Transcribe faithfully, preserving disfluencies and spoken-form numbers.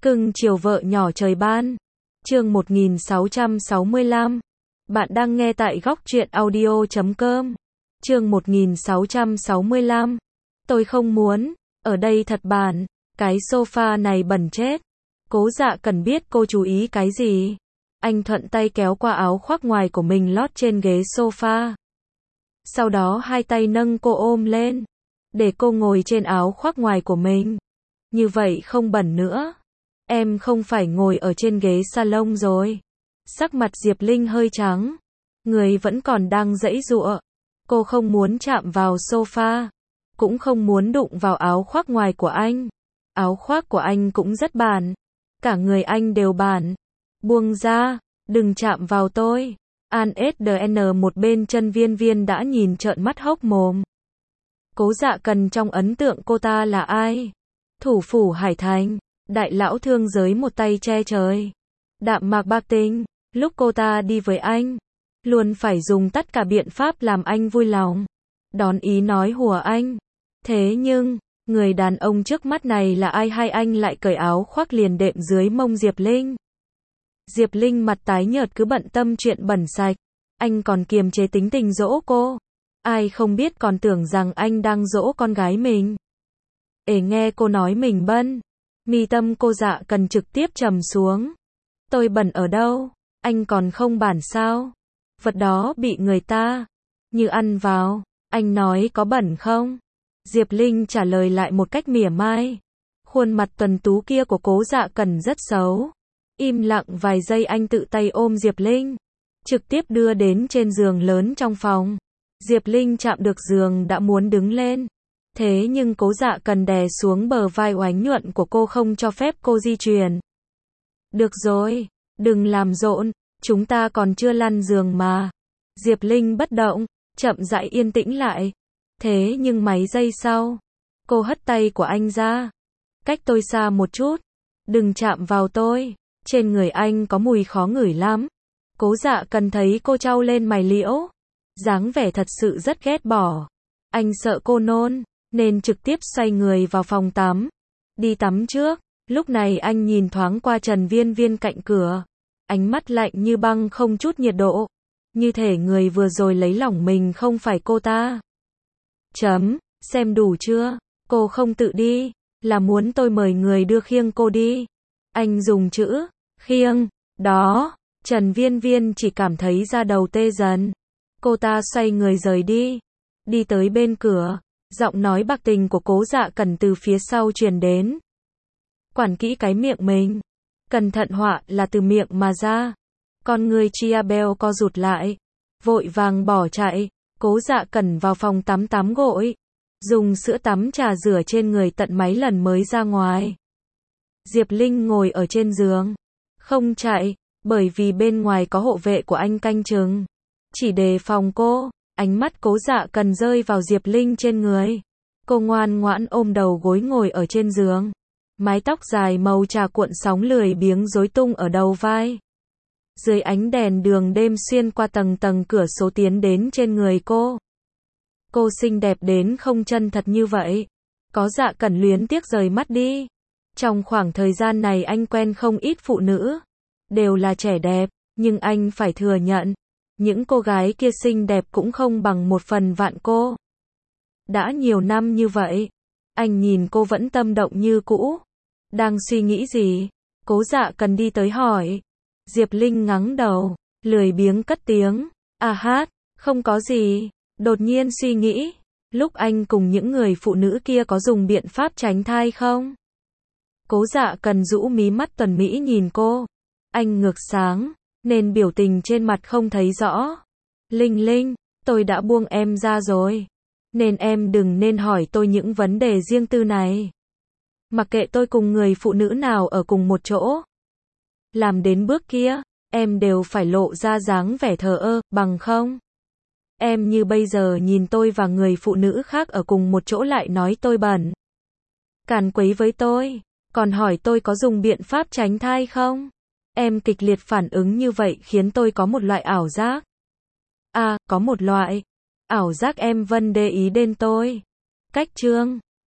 Cưng chiều vợ nhỏ trời ban. Chương một nghìn sáu trăm sáu mươi lăm. Bạn đang nghe tại góc truyện audio chấm com. Chương một nghìn sáu trăm sáu mươi lăm. Tôi không muốn, ở đây thật bản, cái sofa này bẩn chết. Cố Dạ Cần biết cô chú ý cái gì. Anh thuận tay kéo qua áo khoác ngoài của mình lót trên ghế sofa. Sau đó hai tay nâng cô ôm lên, để cô ngồi trên áo khoác ngoài của mình. Như vậy không bẩn nữa. Em không phải ngồi ở trên ghế salon rồi. Sắc mặt Diệp Linh hơi trắng. Người vẫn còn đang giãy giụa. Cô không muốn chạm vào sofa. Cũng không muốn đụng vào áo khoác ngoài của anh. Áo khoác của anh cũng rất bản. Cả người anh đều bản. Buông ra, đừng chạm vào tôi. An ét đê en một bên chân Viên Viên đã nhìn trợn mắt hốc mồm. Cố Dạ Cần trong ấn tượng cô ta là ai? Thủ phủ Hải Thành, đại lão thương giới một tay che trời. Đạm mạc bạc tình, lúc cô ta đi với anh, luôn phải dùng tất cả biện pháp làm anh vui lòng. Đón ý nói hùa anh. Thế nhưng, người đàn ông trước mắt này là ai hay anh lại cởi áo khoác liền đệm dưới mông Diệp Linh? Diệp Linh mặt tái nhợt cứ bận tâm chuyện bẩn sạch. Anh còn kiềm chế tính tình dỗ cô. Ai không biết còn tưởng rằng anh đang dỗ con gái mình. Ể nghe cô nói mình bẩn. Mi tâm cô Dạ Cần trực tiếp trầm xuống. Tôi bẩn ở đâu? Anh còn không bản sao? Vật đó bị người ta như ăn vào. Anh nói có bẩn không? Diệp Linh trả lời lại một cách mỉa mai. Khuôn mặt tuấn tú kia của Cố Dạ Cần rất xấu. Im lặng vài giây anh tự tay ôm Diệp Linh, trực tiếp đưa đến trên giường lớn trong phòng. Diệp Linh chạm được giường đã muốn đứng lên. Thế nhưng Cố Dạ Cần đè xuống bờ vai oánh nhuận của cô không cho phép cô di chuyển. Được rồi, đừng làm rộn, chúng ta còn chưa lăn giường mà. Diệp Linh bất động, chậm rãi yên tĩnh lại. Thế nhưng mấy giây sau, cô hất tay của anh ra. Cách tôi xa một chút, đừng chạm vào tôi. Trên người anh có mùi khó ngửi lắm. Cố Dạ Cần thấy cô trao lên mày liễu, dáng vẻ thật sự rất ghét bỏ. Anh sợ cô nôn, nên trực tiếp xoay người vào phòng tắm. Đi tắm trước. Lúc này anh nhìn thoáng qua Trần Viên Viên cạnh cửa. Ánh mắt lạnh như băng không chút nhiệt độ. Như thể người vừa rồi lấy lòng mình không phải cô ta. Chấm, xem đủ chưa? Cô không tự đi, là muốn tôi mời người đưa khiêng cô đi. Anh dùng chữ khiêng đó. Trần Viên Viên chỉ cảm thấy da đầu tê dần. Cô ta xoay người rời đi. Đi tới bên cửa. Giọng nói bạc tình của Cố Dạ Cần từ phía sau truyền đến. Quản kỹ cái miệng mình. Cẩn thận họa là từ miệng mà ra. Con người Chia Bell co rụt lại. Vội vàng bỏ chạy. Cố Dạ Cần vào phòng tắm tắm gội. Dùng sữa tắm trà rửa trên người tận mấy lần mới ra ngoài. Diệp Linh ngồi ở trên giường. Không chạy, bởi vì bên ngoài có hộ vệ của anh canh chừng. Chỉ đề phòng cô. Ánh mắt Cố Dạ Cần rơi vào Diệp Linh trên người. Cô ngoan ngoãn ôm đầu gối ngồi ở trên giường. Mái tóc dài màu trà cuộn sóng lười biếng rối tung ở đầu vai. Dưới ánh đèn đường đêm xuyên qua tầng tầng cửa sổ tiến đến trên người cô. Cô xinh đẹp đến không chân thật như vậy. Có Dạ Cần luyến tiếc rời mắt đi. Trong khoảng thời gian này anh quen không ít phụ nữ. Đều là trẻ đẹp, nhưng anh phải thừa nhận. Những cô gái kia xinh đẹp cũng không bằng một phần vạn cô. Đã nhiều năm như vậy. Anh nhìn cô vẫn tâm động như cũ. Đang suy nghĩ gì? Cố Dạ Cần đi tới hỏi. Diệp Linh ngắng đầu, lười biếng cất tiếng. À hát, không có gì. Đột nhiên suy nghĩ. Lúc anh cùng những người phụ nữ kia có dùng biện pháp tránh thai không? Cố Dạ Cần rũ mí mắt tuần mỹ nhìn cô. Anh ngược sáng, nên biểu tình trên mặt không thấy rõ. Linh Linh, tôi đã buông em ra rồi. Nên em đừng nên hỏi tôi những vấn đề riêng tư này. Mặc kệ tôi cùng người phụ nữ nào ở cùng một chỗ. Làm đến bước kia, em đều phải lộ ra dáng vẻ thờ ơ, bằng không? Em như bây giờ nhìn tôi và người phụ nữ khác ở cùng một chỗ lại nói tôi bẩn. Càn quấy với tôi. Còn hỏi tôi có dùng biện pháp tránh thai không? Em kịch liệt phản ứng như vậy khiến tôi có một loại ảo giác. À, có một loại ảo giác em Vân để ý đến tôi. Cách chương